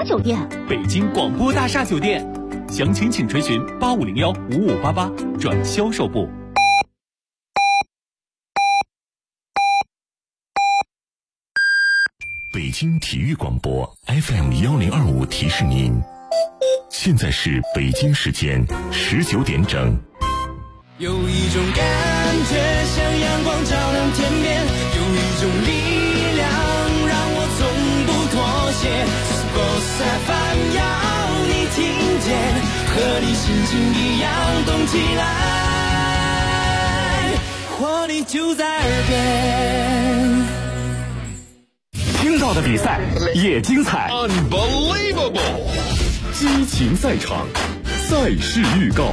酒店？ 北京广播大厦酒店，详情请垂询85015588转销售部。 北京体育广播 FM1025提示您，现在是北京时间19点整。 有一种感觉像阳光照亮天边，有一种力量让我从不妥协。Sports FM 要你听见，和你心情一样动起来，活力就在耳边。 听到的比赛也精彩 ，Unbelievable！ 激情赛场，赛事预告。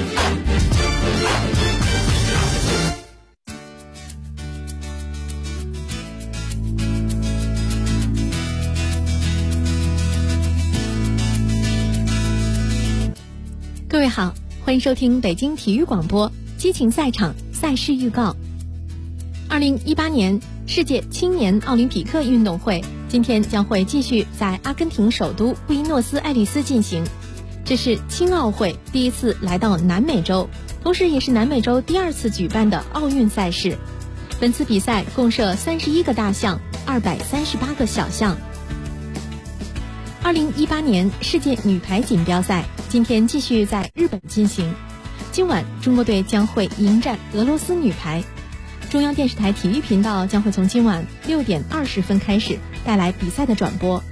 各位好，欢迎收听北京体育广播激情赛场赛事预告。2018年世界青年奥林匹克运动会今天将会继续在阿根廷首都布宜诺斯艾利斯进行，这是青奥会第一次来到南美洲，同时也是南美洲第2次举办的奥运赛事。本次比赛共设31个大项，238个小项。2018年世界女排锦标赛今天继续在日本进行，今晚中国队将会迎战俄罗斯女排。中央电视台体育频道将会从今晚6点20分开始带来比赛的转播。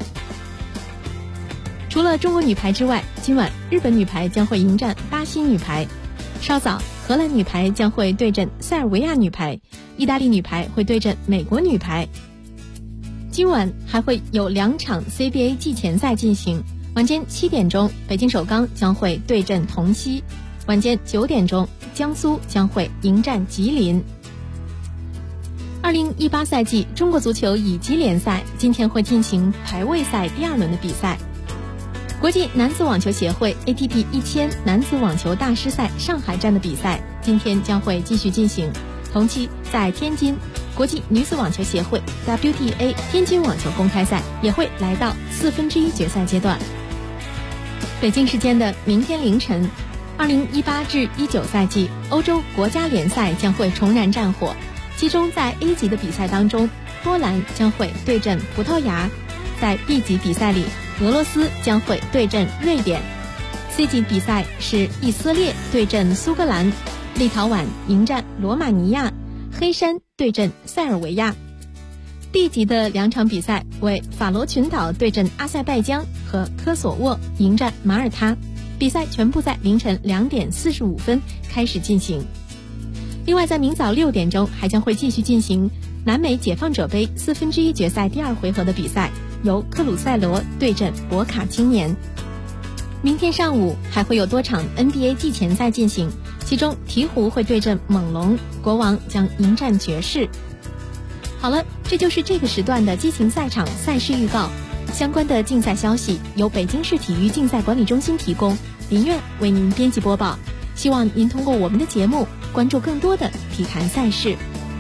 除了中国女排之外，今晚日本女排将会迎战巴西女排，稍早荷兰女排将会对阵塞尔维亚女排，意大利女排会对阵美国女排。今晚还会有2场 CBA 季前赛进行，晚间7点钟北京首钢将会对阵同曦，晚间9点钟江苏将会迎战吉林。2018赛季中国足球乙级联赛今天会进行排位赛第2轮的比赛。国际男子网球协会 ATP 1000男子网球大师赛上海站的比赛今天将会继续进行，同期在天津，国际女子网球协会 WTA 天津网球公开赛也会来到1/4决赛阶段。北京时间的明天凌晨，2018至19赛季欧洲国家联赛将会重燃战火，其中在 A 级的比赛当中，波兰将会对阵葡萄牙，在 B 级比赛里，俄罗斯将会对阵瑞典， C 级比赛是以色列对阵苏格兰，立陶宛迎战罗马尼亚，黑山对阵塞尔维亚。 D 级的2场比赛为法罗群岛对阵阿塞拜疆和科索沃迎战马耳他，比赛全部在凌晨2点45分开始进行。另外在明早6点钟还将会继续进行南美解放者杯1/4决赛第2回合的比赛，由克鲁塞罗对阵博卡青年。明天上午还会有多场 NBA 季前赛进行，其中鹈鹕会对阵猛龙，国王将迎战爵士。好了，这就是这个时段的激情赛场赛事预告。相关的竞赛消息由北京市体育竞赛管理中心提供，林苑为您编辑播报。希望您通过我们的节目关注更多的体坛赛事。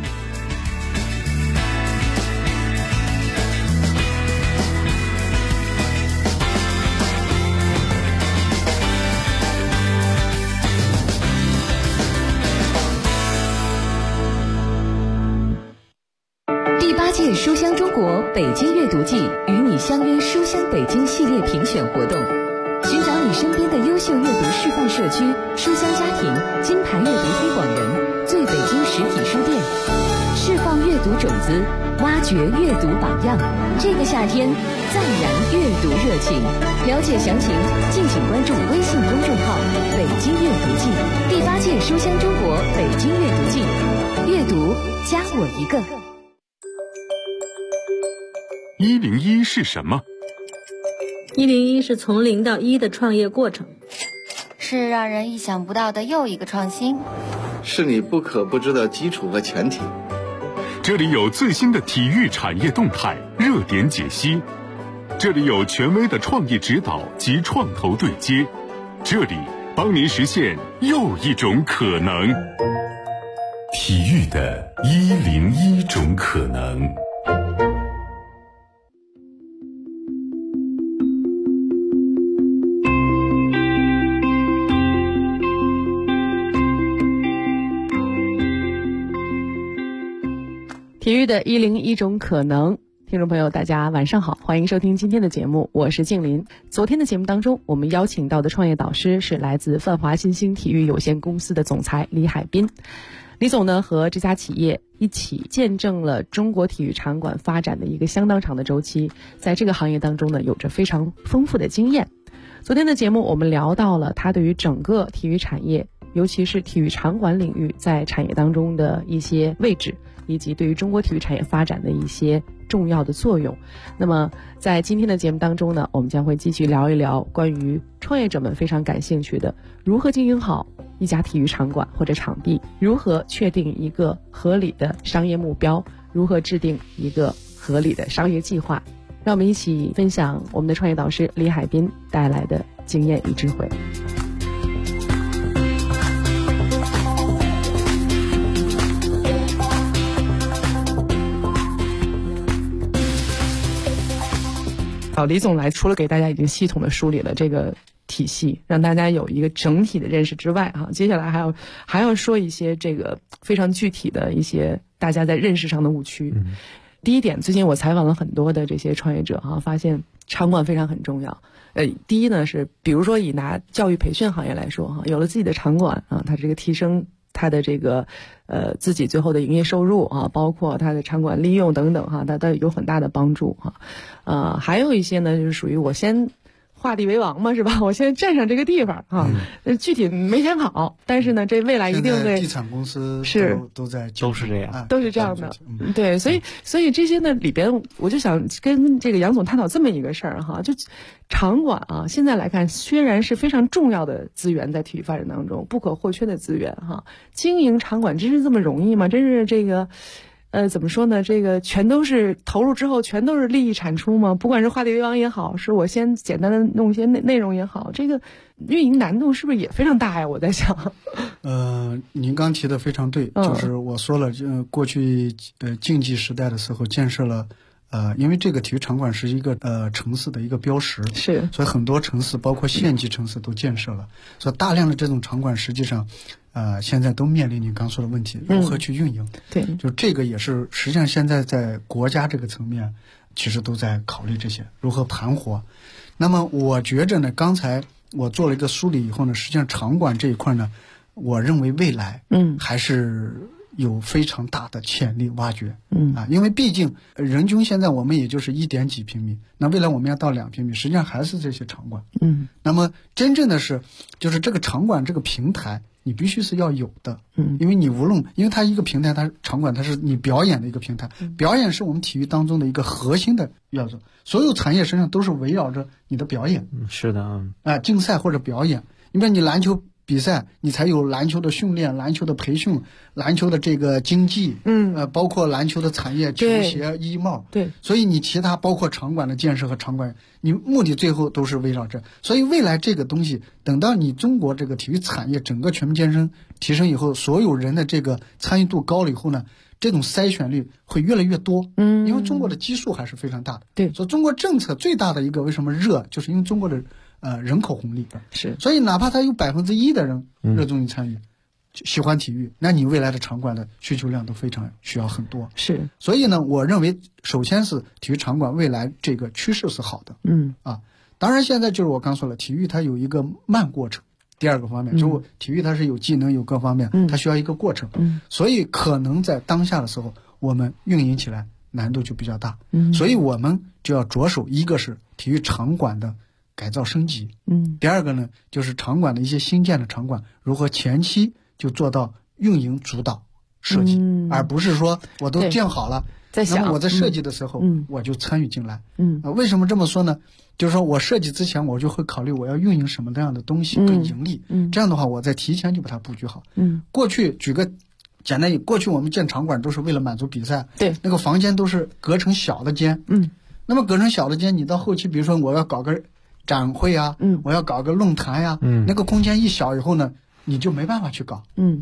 第8届书香中国北京阅读季与你相约书香北京系列评选活动，寻找你身边的优秀阅读示范社区、书香家庭、金牌阅读推广人、最北京实体书店，释放阅读种子，挖掘阅读榜样。这个夏天，暂燃阅读热情。了解详情，敬请关注微信公众号“北京阅读季”。第8届书香中国北京阅读季，阅读加我一个。 101是什么 ？101是从0到1的创业过程， 是让人意想不到的又一个创新， 是你不可不知的基础和前提。 这里有最新的体育产业动态、热点解析，这里有权威的创意指导及创投对接，这里帮您实现又一种可能。 体育的101种可能。 体育的101种可能，听众朋友大家晚上好，欢迎收听今天的节目，我是静林。昨天的节目当中，我们邀请到的创业导师是来自泛华新兴体育有限公司的总裁李海滨。李总呢和这家企业一起见证了中国体育场馆发展的一个相当长的周期，在这个行业当中呢有着非常丰富的经验。昨天的节目我们聊到了他对于整个体育产业，尤其是体育场馆领域在产业当中的一些位置，以及对于中国体育产业发展的一些重要的作用。那么在今天的节目当中呢，我们将会继续聊一聊关于创业者们非常感兴趣的如何经营好一家体育场馆或者场地，如何确定一个合理的商业目标，如何制定一个合理的商业计划。让我们一起分享我们的创业导师李海滨带来的经验与智慧。李总来除了给大家已经系统的梳理了这个体系，让大家有一个整体的认识之外，接下来还要说一些这个非常具体的一些大家在认识上的误区。第一点，最近我采访了很多的这些创业者发现场馆非常很重要。第一呢是，比如说以拿教育培训行业来说有了自己的场馆它这个提升它的这个自己最后的营业收入包括它的场馆利用等等它都有很大的帮助还有一些呢就是属于我先画地为王嘛，是吧？我先占上这个地方具体没想好，但是呢，这未来一定会。 地产公司都是这样， 都是这样的。对，所以这些呢里边，我就想跟这个杨总探讨这么一个事儿就场馆现在来看，虽然是非常重要的资源，在体育发展当中不可或缺的资源经营场馆真是这么容易吗？真是这个。怎么说呢？这个全都是投入之后全都是利益产出吗？不管是画地为王也好，是我先简单的弄一些内容也好，这个运营难度是不是也非常大呀？我在想。 您刚提的非常对，就是我说了，过去竞技时代的时候建设了。因为这个体育场馆是一个城市的一个标识， 是， 所以很多城市包括县级城市都建设了，所以大量的这种场馆实际上现在都面临你刚说的问题，如何去运营。 对， 就这个也是实际上现在在国家这个层面其实都在考虑这些如何盘活。那么我觉着呢，刚才我做了一个梳理以后呢，实际上场馆这一块呢，我认为未来还是有非常大的潜力挖掘，因为毕竟人均现在我们也就是1点几平米，那未来我们要到2平米，实际上还是这些场馆，那么真正的是就是这个场馆这个平台你必须是要有的，因为你无论因为它一个平台，它场馆它是你表演的一个平台，表演是我们体育当中的一个核心的要素，所有产业实际上都是围绕着你的表演， 是的竞赛或者表演，因为你篮球比赛你才有篮球的训练，篮球的培训，篮球的这个经济，包括篮球的产业，球鞋衣帽， 对， 所以你其他包括场馆的建设和场馆，你目的最后都是围绕着，所以未来这个东西等到你中国这个体育产业整个全面健身提升以后，所有人的这个参与度高了以后呢，这种筛选率会越来越多，因为中国的基数还是非常大的， 对， 所以中国政策最大的一个为什么热，就是因为中国的人口红利是， 所以哪怕他有1%的人热衷于参与，喜欢体育，那你未来的场馆的需求量都非常需要很多。 是， 所以呢，我认为首先是体育场馆未来这个趋势是好的。当然现在就是我刚说了，体育它有一个慢过程。第二个方面，就体育它是有技能有各方面，它需要一个过程。所以可能在当下的时候，我们运营起来难度就比较大。所以我们就要着手，一个是体育场馆的改造升级，第二个呢，就是场馆的一些新建的场馆如何前期就做到运营主导设计，而不是说我都建好了，那么我在设计的时候我就参与进来。为什么这么说呢？就是说我设计之前我就会考虑我要运营什么样的东西跟盈利，这样的话我在提前就把它布局好。过去举个简单，过去我们建场馆都是为了满足比赛， 对， 那个房间都是隔成小的间，那么隔成小的间，你到后期比如说我要搞个展会我要搞个论坛那个空间一小以后呢，你就没办法去搞，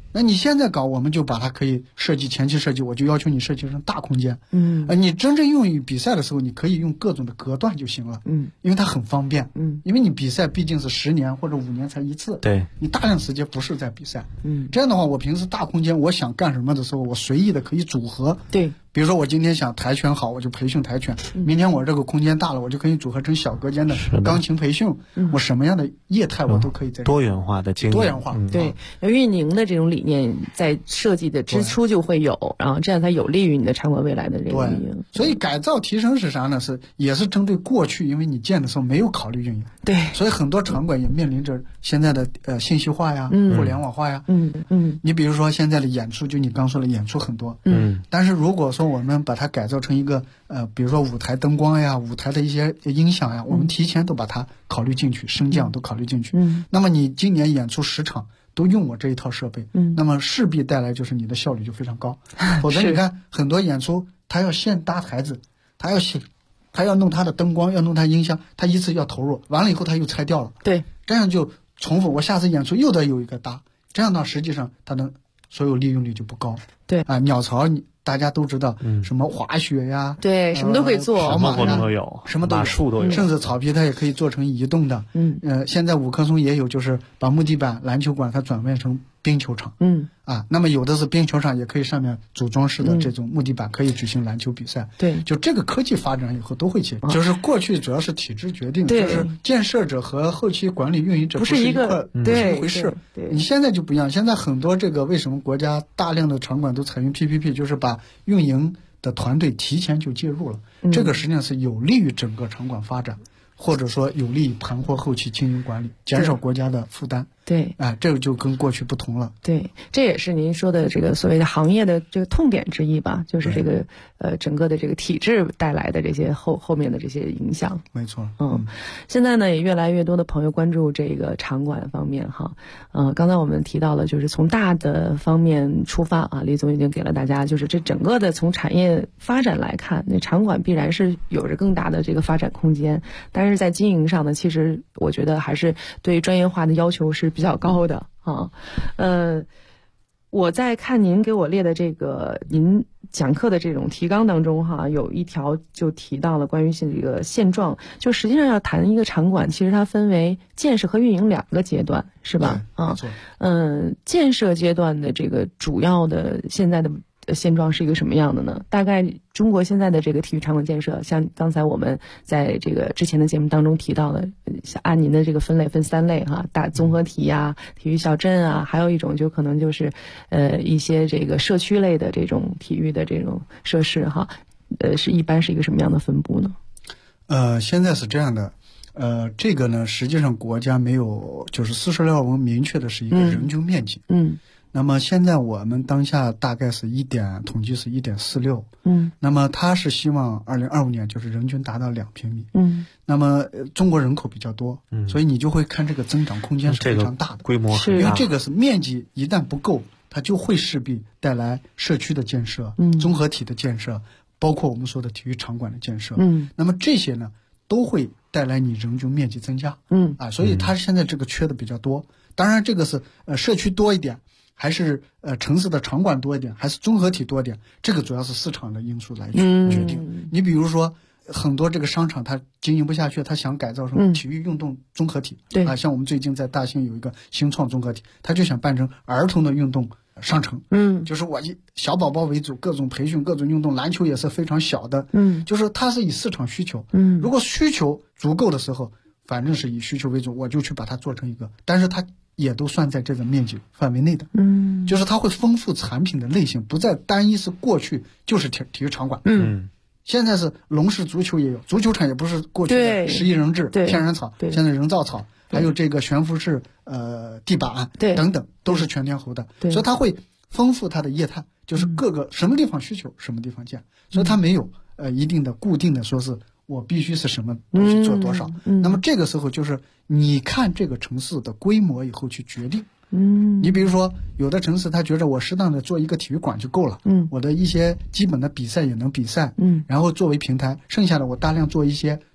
那你现在搞，我们就把它可以设计前期设计，我就要求你设计成大空间。你真正用于比赛的时候，你可以用各种的隔断就行了。因为它很方便。因为你比赛毕竟是10年或者5年才一次。 对， 你大量时间不是在比赛。这样的话，我平时大空间我想干什么的时候，我随意的可以组合。 对。 比如说我今天想跆拳好，我就培训跆拳；明天我这个空间大了，我就可以组合成小隔间的钢琴培训。我什么样的业态我都可以在多元化的经营。 多元化。 对，运营的这种理念在设计的之初就会有，然后这样才有利于你的场馆未来的这个运营。 所以改造提升是啥呢？也是针对过去，因为你建的时候没有考虑运营。 对， 所以很多场馆也面临着现在的信息化呀、互联网化呀。你比如说现在的演出，就你刚说的演出很多。但是如果说我们把它改造成一个比如说舞台灯光呀、舞台的一些音响呀，我们提前都把它考虑进去，升降都考虑进去。那么你今年演出10场都用我这一套设备，那么势必带来就是你的效率就非常高。否则你看很多演出，他要现搭台子，他要弄他的灯光，要弄他音箱，他一次要投入，完了以后他又拆掉了。 对， 这样就重复，我下次演出又得有一个搭，这样呢实际上它的所有利用率就不高。 对啊，鸟巢大家都知道，什么滑雪呀， 对，什么都可以做， 跑马呀都有， 什么都有， 马术都有， 甚至草皮它也可以做成移动的。现在五棵松也有，就是把木地板篮球馆它转变成冰球场。那么有的是冰球场，也可以上面组装式的这种木地板，可以举行篮球比赛。 对， 就这个科技发展以后都会起，就是过去主要是体制决定，就是建设者和后期管理运营者不是一回事。你现在就不一样，现在很多这个为什么国家大量的场馆都采用 PPP， 就是把运营的团队提前就介入了，这个实际上是有利于整个场馆发展，或者说有利于盘活后期经营管理，减少国家的负担。 对， 这个就跟过去不同了。 对，这也是您说的这个所谓的行业的这个痛点之一吧，就是这个整个的这个体制带来的这些后面的这些影响。 没错。 现在呢也越来越多的朋友关注这个场馆方面哈。刚才我们提到了，就是从大的方面出发啊，李总已经给了大家，就是这整个的从产业发展来看，那场馆必然是有着更大的这个发展空间，但是在经营上呢，其实我觉得还是对专业化的要求是比较高的啊。我在看您给我列的这个您讲课的这种提纲当中哈，有一条就提到了关于这个现状，就实际上要谈一个场馆，其实它分为建设和运营2个阶段，是吧？ 没错。 建设阶段的这个主要的现在的现状是一个什么样的呢？大概中国现在的这个体育场馆建设，像刚才我们在这个之前的节目当中提到的，按您的这个分类分3类哈，大综合体呀、体育小镇啊，还有一种就可能就是一些这个社区类的这种体育的这种设施哈，一般是一个什么样的分布呢？ 现在是这样的。这个呢，实际上国家没有，就是46文明确的是一个人均面积。那么现在我们当下大概是统计是 1.46。那么它是希望2025年就是人均达到2平米。那么中国人口比较多，所以你就会看这个增长空间是非常大的， 规模很大， 因为这个是面积一旦不够，它就会势必带来社区的建设、综合体的建设，包括我们说的体育场馆的建设。那么这些呢都会带来你人均面积增加。所以它现在这个缺的比较多。当然这个是社区多一点，还是城市的场馆多一点，还是综合体多一点，这个主要是市场的因素来决定。你比如说很多这个商场它经营不下去，它想改造成体育运动综合体。像我们最近在大兴有一个新创综合体，它就想办成儿童的运动商城。就是我以小宝宝为主，各种培训、各种运动，篮球也是非常小的。就是它是以市场需求。如果需求足够的时候，反正是以需求为主，我就去把它做成一个，但是它也都算在这个面积范围内的。就是它会丰富产品的类型，不再单一是过去就是体育场馆。现在是龙式足球也有，足球场也不是过去的11人制天然草，现在人造草，还有这个悬浮式地板等等，都是全天候的。所以它会丰富它的业态，就是各个什么地方需求什么地方建，所以它没有一定的固定的说是我必须是什么东西做多少。那么这个时候就是你看这个城市的规模以后去决定。你比如说有的城市他觉得我适当的做一个体育馆就够了，我的一些基本的比赛也能比赛，然后作为平台，剩下的我大量做一些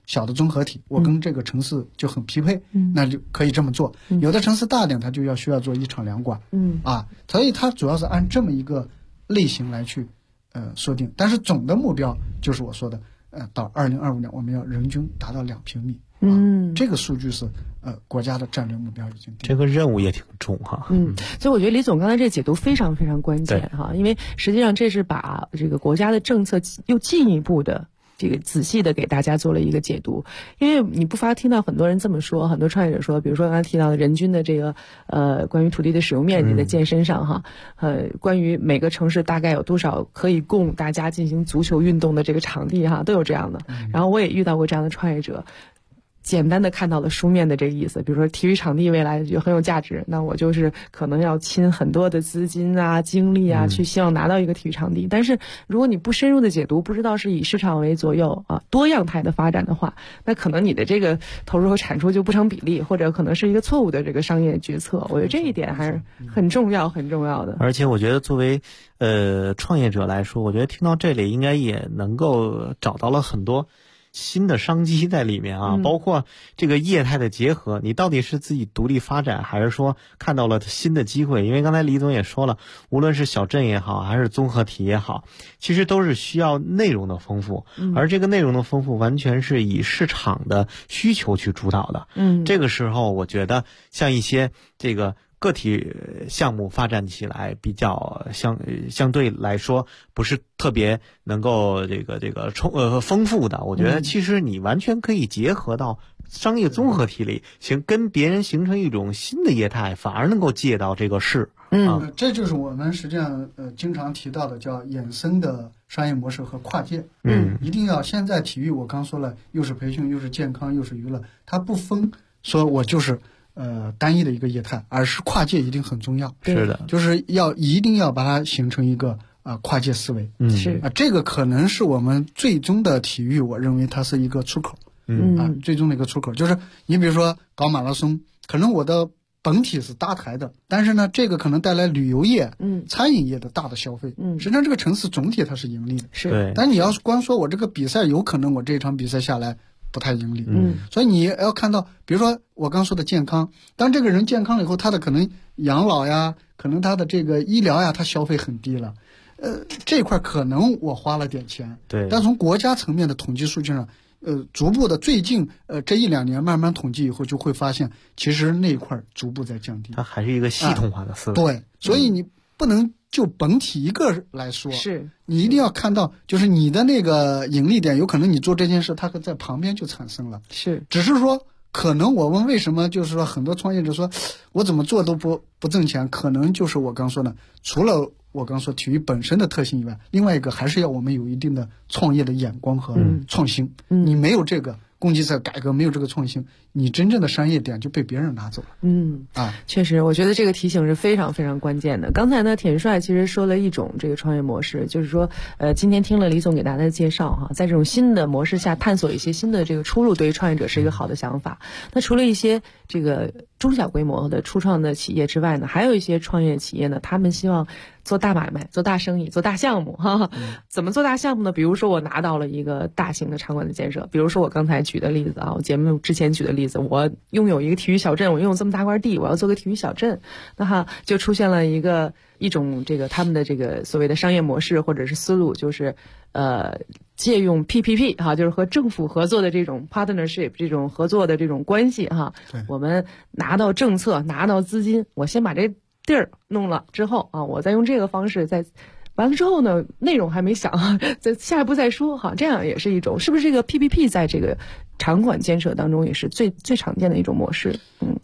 小的综合体，我跟这个城市就很匹配，那就可以这么做。有的城市大点，它就需要做一厂两管，所以它主要是按这么一个类型来去设定。但是总的目标就是我说的，到2025年我们要人均达到2平米。这个数据是国家的战略目标已经定。 这个任务也挺重哈。 所以我觉得李总刚才这解读非常非常关键哈，因为实际上这是把这个国家的政策又进一步的这个仔细的给大家做了一个解读。因为你不乏听到很多人这么说，很多创业者说，比如说刚才提到的人均的这个关于土地的使用面积的健身上哈，关于每个城市大概有多少可以供大家进行足球运动的这个场地哈，都有这样的。然后我也遇到过这样的创业者，简单的看到了书面的这个意思，比如说体育场地未来就很有价值，那我就是可能要倾很多的资金啊、精力啊，去希望拿到一个体育场地。但是如果你不深入的解读，不知道是以市场为左右啊，多样态的发展的话，那可能你的这个投入和产出就不成比例，或者可能是一个错误的这个商业决策。我觉得这一点还是很重要、很重要的。 而且我觉得作为创业者来说，我觉得听到这里应该也能够找到了很多新的商机在里面啊，包括这个业态的结合，你到底是自己独立发展，还是说看到了新的机会？因为刚才李总也说了，无论是小镇也好，还是综合体也好，其实都是需要内容的丰富，而这个内容的丰富完全是以市场的需求去主导的。这个时候我觉得像一些这个个体项目发展起来比较相对来说不是特别能够这个丰富的，我觉得其实你完全可以结合到商业综合体里，跟别人形成一种新的业态，反而能够借到这个势。 这就是我们实际上经常提到的叫衍生的商业模式和跨界。一定要现在体育我刚说了，又是培训又是健康又是娱乐，它不分说我就是单一的一个业态，而是跨界一定很重要。 是的， 就是一定要把它形成一个跨界思维。 是这个可能是我们最终的体育，我认为它是一个出口。最终的一个出口就是你比如说搞马拉松，可能我的本体是搭台的，但是呢，这个可能带来旅游业、餐饮业的大的消费。实际上这个城市总体它是盈利的。 是， 但你要是光说我这个比赛，有可能我这场比赛下来不太盈利。所以你要看到，比如说我刚说的健康，当这个人健康了以后，他的可能养老呀，可能他的这个医疗呀，他消费很低了。这块可能我花了点钱， 对， 但从国家层面的统计数据上，逐步的最近这1-2年慢慢统计以后，就会发现其实那一块逐步在降低。 它还是一个系统化的思维。 对，所以你不能就本体一个来说， 是你一定要看到，就是你的那个盈利点，有可能你做这件事，它在旁边就产生了。 是， 只是说可能我们为什么就是说很多创业者说我怎么做都不挣钱，可能就是我刚说的，除了我刚说体育本身的特性以外，另外一个还是要我们有一定的创业的眼光和创新。你没有这个供给侧改革，没有这个创新，你真正的商业点就被别人拿走了。 确实，我觉得这个提醒是非常非常关键的。刚才呢，铁帅其实说了一种这个创业模式，就是说，今天听了李总给大家的介绍哈，在这种新的模式下探索一些新的这个出路，对于创业者是一个好的想法。那除了一些这个中小规模的初创的企业之外呢，还有一些创业企业呢，他们希望做大买卖、做大生意、做大项目哈。怎么做大项目呢？比如说我拿到了一个大型的场馆的建设，比如说我刚才举的例子啊，我节目之前举的例子，我拥有一个体育小镇，我拥有这么大块地，我要做个体育小镇，那就出现了一种这个他们的这个所谓的商业模式或者是思路，就是借用 PPP 哈，就是和政府合作的这种 partnership 这种合作的这种关系哈。我们拿到政策，拿到资金，我先把这地儿弄了之后啊，我再用这个方式再完了之后呢，内容还没想，在下一步再说哈。这样也是一种，是不是这个 PPP 在这个场馆建设当中也是最常见的一种模式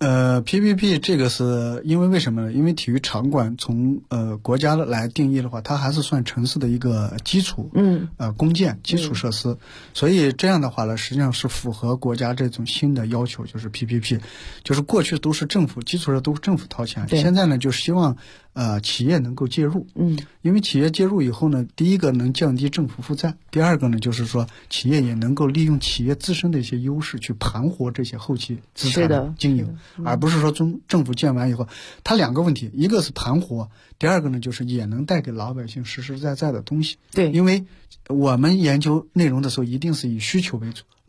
？PPP 这个是因为什么呢？因为体育场馆从国家来定义的话，它还是算城市的一个基础公建基础设施，所以这样的话呢，实际上是符合国家这种新的要求，就是 PPP， 就是过去都是政府基础设施都是政府掏钱，现在呢就希望企业能够介入，因为企业介入以后呢，第一个能降低政府负债，第二个呢就是说企业也能够利用企业自身的一些优势去盘活这些后期资产的经营，而不是说政府建完以后，它两个问题，一个是盘活，第二个呢就是也能带给老百姓实实在在的东西。 对， 因为我们研究内容的时候一定是以需求为主，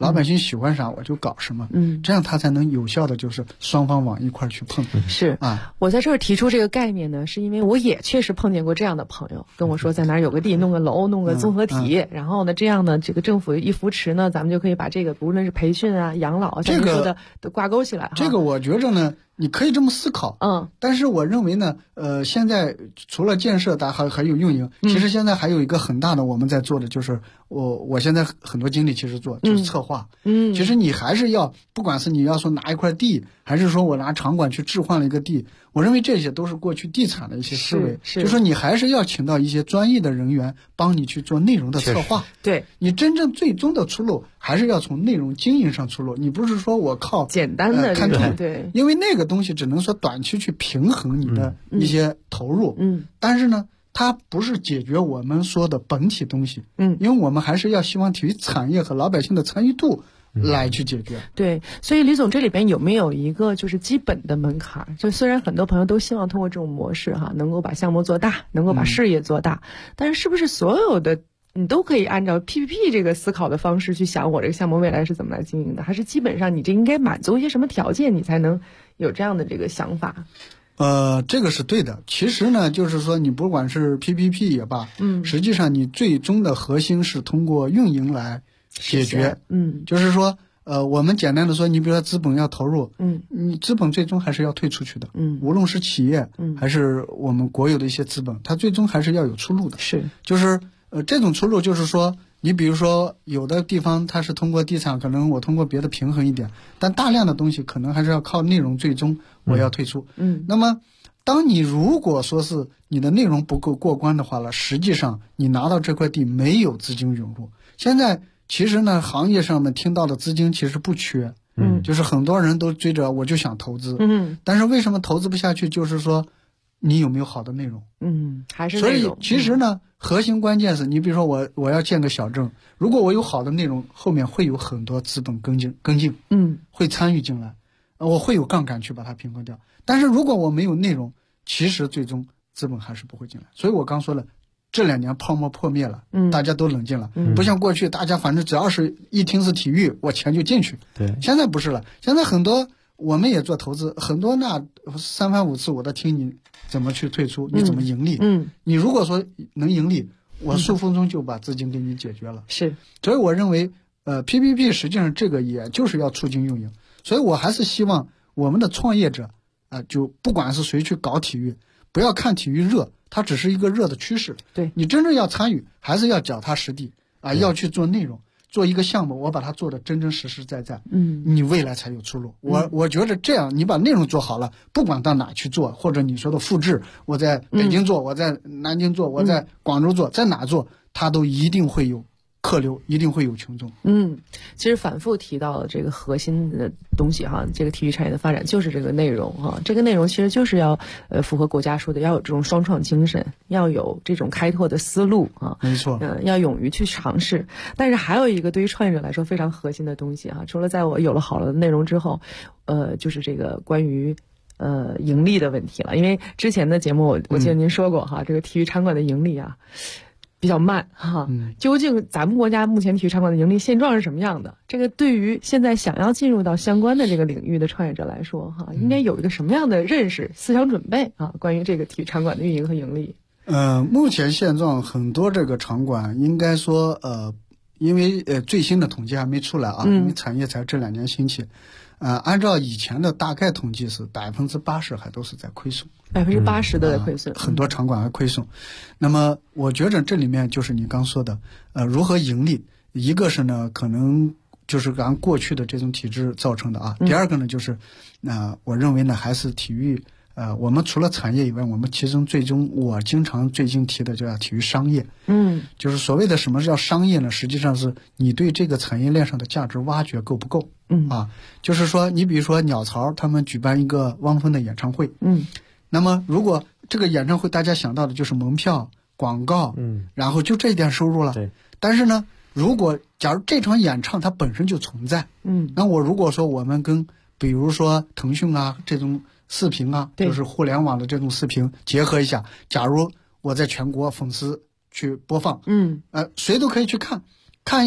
老百姓喜欢啥我就搞什么，这样他才能有效的就是双方往一块去碰。 是啊，我在这儿提出这个概念呢，是因为我也确实碰见过这样的朋友跟我说，在哪儿有个地弄个楼，弄个综合体，然后呢这样呢这个政府一扶持呢，咱们就可以把这个无论是培训啊、养老啊，像您说的都挂钩起来。 这个我觉着呢，你可以这么思考，但是我认为呢，现在除了建设，还有运营，其实现在还有一个很大的我们在做的，就是我现在很多精力其实做就是策划，其实你还是要，不管是你要说拿一块地，还是说我拿场馆去置换了一个地，我认为这些都是过去地产的一些思维，就是说你还是要请到一些专业的人员帮你去做内容的策划， 对， 你真正最终的出路还是要从内容经营上出路，你不是说我靠简单的看地， 对， 因为那个东西只能说短期去平衡你的一些投入，但是呢它不是解决我们说的本体东西，因为我们还是要希望体育产业和老百姓的参与度来去解决。 对，所以李总这里边有没有一个就是基本的门槛？就虽然很多朋友都希望通过这种模式能够把项目做大，能够把事业做大，但是是不是所有的你都可以按照 PPP 这个思考的方式去想我这个项目未来是怎么来经营的？还是基本上你这应该满足一些什么条件你才能有这样的这个想法？ 这个是对的。其实呢，就是说你不管是 PPP 也罢，实际上你最终的核心是通过运营来解决。就是说，我们简单的说，你比如说资本要投入，你资本最终还是要退出去的。无论是企业，还是我们国有的一些资本，它最终还是要有出路的。 是， 就是这种出路就是说，你比如说有的地方它是通过地产，可能我通过别的平衡一点，但大量的东西可能还是要靠内容，最终我要退出。那么当你如果说是你的内容不够过关的话了，实际上你拿到这块地没有资金涌入。现在其实呢，行业上面听到的资金其实不缺，就是很多人都追着我就想投资，但是为什么投资不下去？就是说你有没有好的内容？ 还是内容。 所以其实呢，核心关键是你比如说我要建个小镇，如果我有好的内容，后面会有很多资本跟进，会参与进来，我会有杠杆去把它平衡掉。但是如果我没有内容，其实最终资本还是不会进来。所以我刚说了，这2年泡沫破灭了，大家都冷静了，不像过去大家反正只要是一听是体育，我钱就进去。 对， 现在不是了，现在很多我们也做投资，很多那3番5次我都听你怎么去退出，你怎么盈利。你如果说能盈利，我数分钟就把资金给你解决了。 是， 所以我认为PPP 实际上这个也就是要促进运营。所以我还是希望我们的创业者就不管是谁去搞体育，不要看体育热，它只是一个热的趋势。 对， 你真正要参与，还是要脚踏实地要去做内容，做一个项目，我把它做的真真实实在在，你未来才有出路。我觉得这样，你把内容做好了，不管到哪去做，或者你说的复制，我在北京做，我在南京做，我在广州做，在哪做，它都一定会有客流，一定会有群众。 其实反复提到这个核心的东西这个体育产业的发展就是这个内容这个内容其实就是要符合国家说的，要有这种双创精神，要有这种开拓的思路没错， 要勇于去尝试。但是还有一个对于创业者来说非常核心的东西除了在我有了好的内容之后，就是这个关于盈利的问题了。因为之前的节目我记得您说过这个体育场馆的盈利比较慢究竟咱们国家目前体育场馆的盈利现状是什么样的？这个对于现在想要进入到相关的这个领域的创业者来说应该有一个什么样的认识、思想准备关于这个体育场馆的运营和盈利？ 目前现状很多这个场馆应该说因为最新的统计还没出来因为产业才这2年兴起，按照以前的大概统计是80%还都是在亏损 ，80%都在亏损， 很多场馆还亏损。那么我觉得这里面就是你刚说的如何盈利，一个是呢可能就是按过去的这种体制造成的第二个呢就是我认为呢还是体育我们除了产业以外，我们其中最终我经常最近提的叫体育商业。就是所谓的什么叫商业呢？实际上是你对这个产业链上的价值挖掘够不够。就是说你比如说鸟巢他们举办一个汪峰的演唱会，那么如果这个演唱会大家想到的就是门票、广告，然后就这一点收入了。 对。 但是呢，如果假如这场演唱它本身就存在，那我如果说我们跟比如说腾讯这种视频就是互联网的这种视频结合一下，假如我在全国粉丝去播放，谁都可以去看一下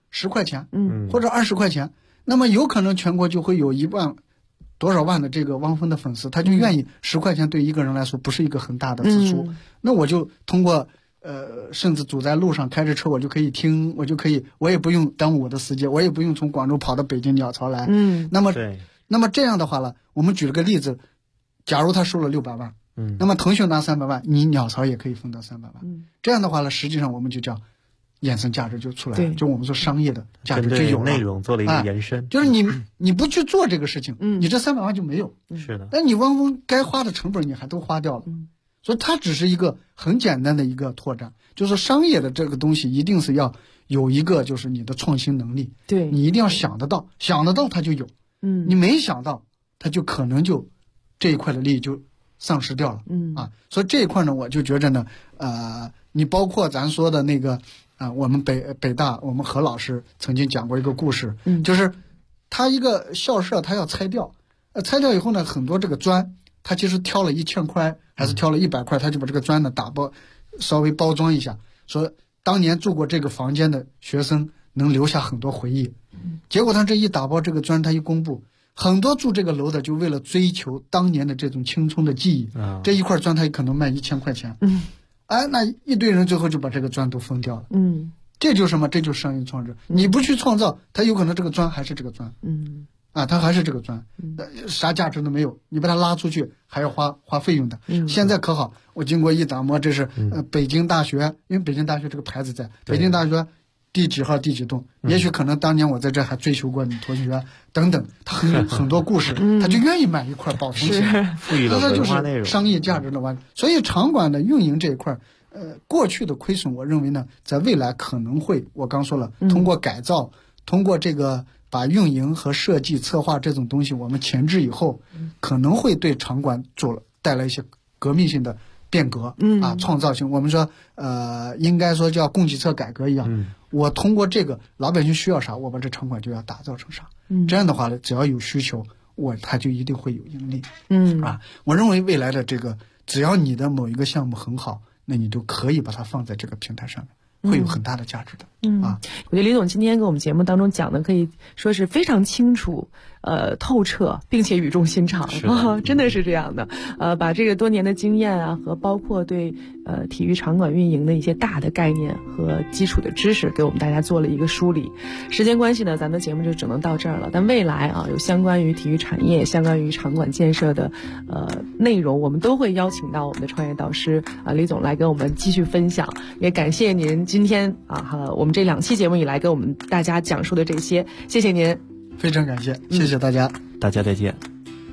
10块钱，或者20块钱，那么有可能全国就会有1万多少万的这个汪峰的粉丝，他就愿意10块钱对一个人来说不是一个很大的支出，那我就通过甚至走在路上开着车，我就可以听，我也不用耽误我的时间，我也不用从广州跑到北京鸟巢来。那么这样的话呢，我们举了个例子，假如他收了600万，那么腾讯拿300万，你鸟巢也可以分到300万。这样的话呢，实际上我们就叫衍生价值就出来了，就我们说商业的价值就有了， 内容做了一个延伸。 就是你不去做这个事情，你这300万就没有。 是的。 但你汪峰该花的成本你还都花掉了。所以它只是一个很简单的一个拓展，就是商业的这个东西一定是要有一个就是你的创新能力， 对， 你一定要想得到它就有，你没想到它就可能就这一块的利益就丧失掉了，所以这一块呢，我就觉着呢，你包括咱说的那个我们北大我们何老师曾经讲过一个故事，就是他一个校舍他要拆掉，拆掉以后呢，很多这个砖。他其实挑了1000块还是挑了100块，他就把这个砖呢稍微包装一下，说当年住过这个房间的学生能留下很多回忆。结果他这一打包这个砖，他一公布，很多住这个楼的就为了追求当年的这种青春的记忆，这一块砖他可能卖1000块钱，那一堆人最后就把这个砖都分掉了。这就是什么？这就是商业创制。你不去创造，他有可能这个砖还是这个砖。它还是这个砖，啥价值都没有，你把它拉出去还要花费用的。现在可好，我经过一打磨，这是北京大学，因为北京大学这个牌子在北京大学第几号第几栋，也许可能当年我在这还追求过你同学等等，他很多故事，他就愿意买一块保存起来，它就是商业价值的完。所以场馆的运营这一块，过去的亏损，我认为呢，在未来可能会，我刚说了，通过改造，通过这个。把运营和设计策划这种东西我们前置以后，可能会对场馆带来一些革命性的变革，创造性。我们说应该说叫供给侧改革一样，我通过这个老百姓需要啥，我把这场馆就要打造成啥。这样的话呢，只要有需求，它就一定会有盈利。我认为未来的这个，只要你的某一个项目很好，那你就可以把它放在这个平台上面。会有很大的价值的。 我觉得李总今天跟我们节目当中讲的可以说是非常清楚、透彻，并且语重心长，真的是这样的。把这个多年的经验和包括对体育场馆运营的一些大的概念和基础的知识，给我们大家做了一个梳理。时间关系呢，咱们的节目就只能到这儿了。但未来有相关于体育产业、相关于场馆建设的内容，我们都会邀请到我们的创业导师李总来跟我们继续分享。也感谢您今天我们这2期节目以来给我们大家讲述的这些，谢谢您， 非常感谢，谢谢大家， 大家再见。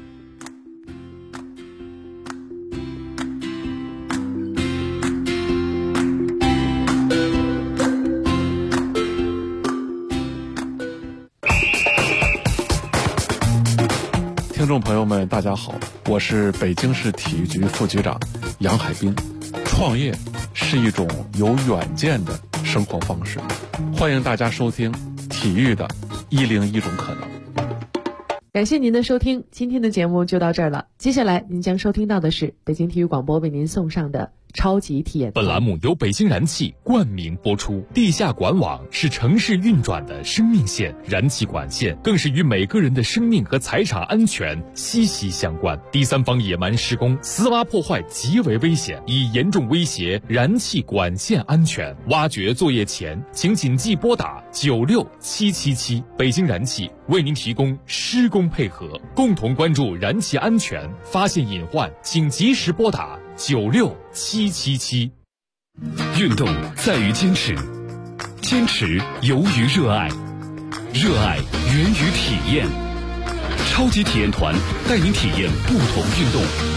听众朋友们，大家好，我是北京市体育局副局长杨海滨。创业是一种有远见的生活方式，欢迎大家收听体育的101种可能。 感谢您的收听，今天的节目就到这儿了。接下来您将收听到的是北京体育广播为您送上的超级体验。 本栏目由北京燃气冠名播出。地下管网是城市运转的生命线，燃气管线更是与每个人的生命和财产安全息息相关。第三方野蛮施工、私挖破坏极为危险，已严重威胁燃气管线安全。挖掘作业前，请谨记拨打96777。北京燃气为您提供施工配合，共同关注燃气安全，发现隐患请及时拨打96777。 运动在于坚持，坚持由于热爱，热爱源于体验。超级体验团带您体验不同运动。